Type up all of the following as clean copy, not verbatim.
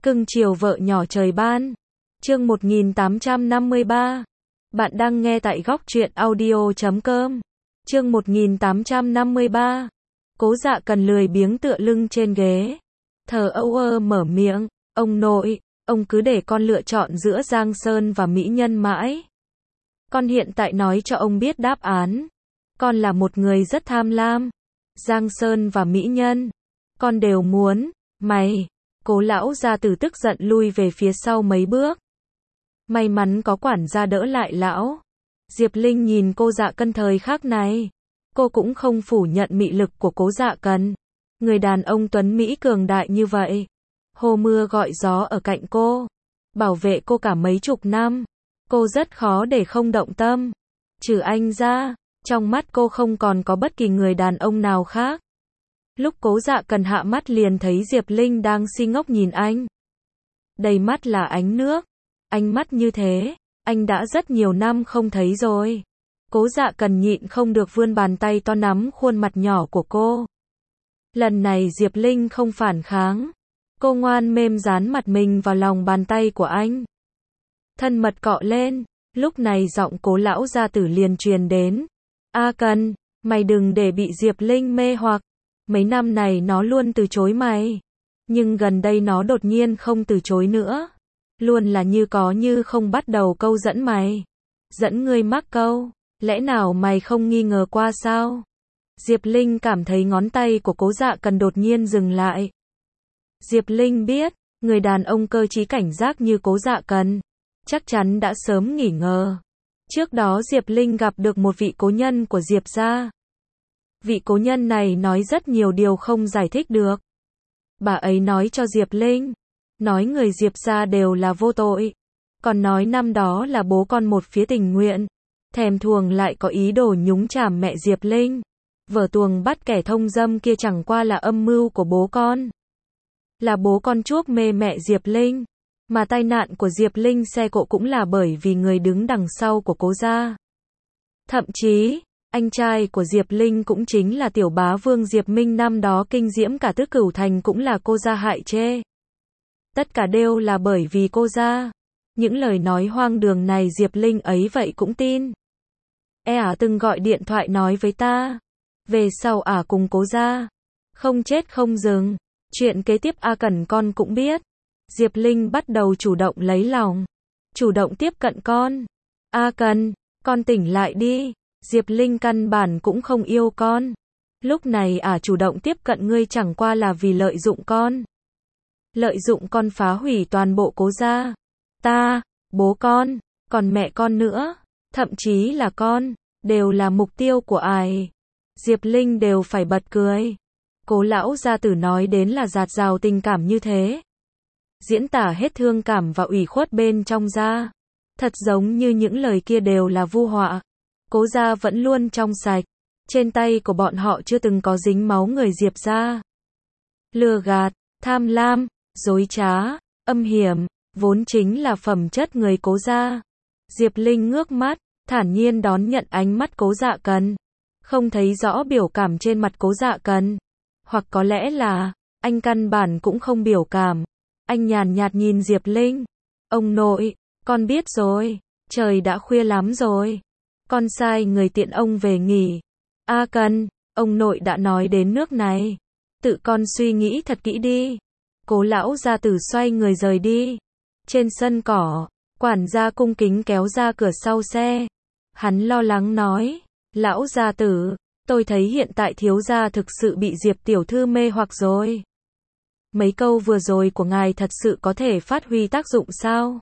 Cưng chiều vợ nhỏ trời ban. Chương 1853. Bạn đang nghe tại góc truyện audio.com. Chương 1853. Cố Dạ Cần lười biếng tựa lưng trên ghế. Thờ âu ơ mở miệng. Ông nội, ông cứ để con lựa chọn giữa Giang Sơn và mỹ nhân mãi. Con hiện tại nói cho ông biết đáp án. Con là một người rất tham lam. Giang Sơn và mỹ nhân. Con đều muốn. Mày. Cố lão gia tử tức giận lui về phía sau mấy bước. May mắn có quản gia đỡ lại lão. Diệp Linh nhìn cô Dạ Cần thời khắc này. Cô cũng không phủ nhận mị lực của Cố Dạ Cần. Người đàn ông tuấn Mỹ cường đại như vậy. Hô mưa gọi gió ở cạnh cô. Bảo vệ cô cả mấy chục năm. Cô rất khó để không động tâm. Trừ anh ra, trong mắt cô không còn có bất kỳ người đàn ông nào khác. Lúc Cố Dạ Cần hạ mắt liền thấy Diệp Linh đang si ngốc nhìn anh. Đầy mắt là ánh nước. Ánh mắt như thế, anh đã rất nhiều năm không thấy rồi. Cố Dạ Cần nhịn không được vươn bàn tay to nắm khuôn mặt nhỏ của cô. Lần này Diệp Linh không phản kháng. Cô ngoan mềm dán mặt mình vào lòng bàn tay của anh. Thân mật cọ lên, lúc này giọng Cố lão gia tử liền truyền đến. A Cần, mày đừng để bị Diệp Linh mê hoặc. Mấy năm này nó luôn từ chối mày. Nhưng gần đây nó đột nhiên không từ chối nữa. Luôn là như có như không bắt đầu câu dẫn mày. Dẫn ngươi mắc câu. Lẽ nào mày không nghi ngờ qua sao? Diệp Linh cảm thấy ngón tay của Cố Dạ Cần đột nhiên dừng lại. Diệp Linh biết, người đàn ông cơ trí cảnh giác như Cố Dạ Cần, chắc chắn đã sớm nghỉ ngờ. Trước đó Diệp Linh gặp được một vị cố nhân của Diệp gia. Vị cố nhân này nói rất nhiều điều không giải thích được. Bà ấy nói cho Diệp Linh, nói người Diệp gia đều là vô tội. Còn nói năm đó là bố con một phía tình nguyện. Thèm thuồng lại có ý đồ nhúng chàm mẹ Diệp Linh. Vở tuồng bắt kẻ thông dâm kia chẳng qua là âm mưu của bố con. Là bố con chuốc mê mẹ Diệp Linh. Mà tai nạn của Diệp Linh xe cộ cũng là bởi vì người đứng đằng sau của Cố gia. Thậm chí, anh trai của Diệp Linh cũng chính là tiểu bá vương Diệp Minh năm đó kinh diễm cả Tứ Cửu Thành cũng là cô gia hại chê. Tất cả đều là bởi vì cô gia. Những lời nói hoang đường này Diệp Linh ấy vậy cũng tin. Từng gọi điện thoại nói với ta. Về sau cùng Cố gia. Không chết không dừng. Chuyện kế tiếp A Cần con cũng biết. Diệp Linh bắt đầu chủ động lấy lòng. Chủ động tiếp cận con. A Cần, con tỉnh lại đi. Diệp Linh căn bản cũng không yêu con. Lúc này chủ động tiếp cận ngươi chẳng qua là vì lợi dụng con. Lợi dụng con phá hủy toàn bộ Cố gia. Ta, bố con, còn mẹ con nữa, thậm chí là con, đều là mục tiêu của ai. Diệp Linh đều phải bật cười. Cố lão gia tử nói đến là dạt dào tình cảm như thế. Diễn tả hết thương cảm và ủy khuất bên trong gia. Thật giống như những lời kia đều là vu họa. Cố gia vẫn luôn trong sạch. Trên tay của bọn họ chưa từng có dính máu người Diệp gia. Lừa gạt, tham lam, dối trá, âm hiểm, vốn chính là phẩm chất người Cố gia. Diệp Linh ngước mắt, thản nhiên đón nhận ánh mắt Cố Dạ Cần. Không thấy rõ biểu cảm trên mặt Cố Dạ Cần. Hoặc có lẽ là, anh căn bản cũng không biểu cảm. Anh nhàn nhạt nhìn Diệp Linh. Ông nội, con biết rồi. Trời đã khuya lắm rồi. Con sai người tiện ông về nghỉ. A Cần, ông nội đã nói đến nước này. Tự con suy nghĩ thật kỹ đi. Cố lão gia tử xoay người rời đi. Trên sân cỏ, quản gia cung kính kéo ra cửa sau xe. Hắn lo lắng nói, lão gia tử, tôi thấy hiện tại thiếu gia thực sự bị Diệp tiểu thư mê hoặc rồi. Mấy câu vừa rồi của ngài thật sự có thể phát huy tác dụng sao?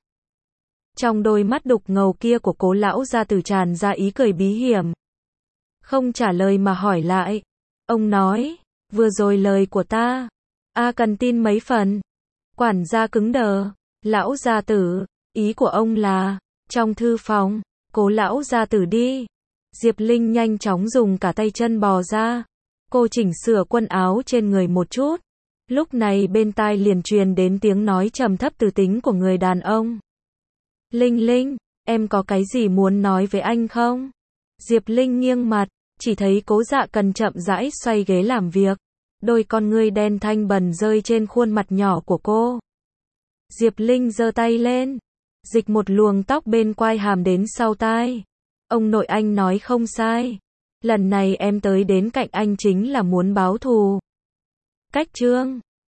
Trong đôi mắt đục ngầu kia của Cố lão gia tử tràn ra ý cười bí hiểm. Không trả lời mà hỏi lại. Ông nói, vừa rồi lời của ta, Cần tin mấy phần. Quản gia cứng đờ. Lão gia tử, ý của ông là, trong thư phòng, Cố lão gia tử đi. Diệp Linh nhanh chóng dùng cả tay chân bò ra. Cô chỉnh sửa quần áo trên người một chút. Lúc này bên tai liền truyền đến tiếng nói trầm thấp từ tính của người đàn ông. Linh Linh, em có cái gì muốn nói với anh không? Diệp Linh nghiêng mặt, chỉ thấy Cố Dạ Cần chậm rãi xoay ghế làm việc. Đôi con ngươi đen thanh bần rơi trên khuôn mặt nhỏ của cô. Diệp Linh giơ tay lên, dịch một luồng tóc bên quai hàm đến sau tai. Ông nội anh nói không sai. Lần này em tới đến cạnh anh chính là muốn báo thù. Cách chương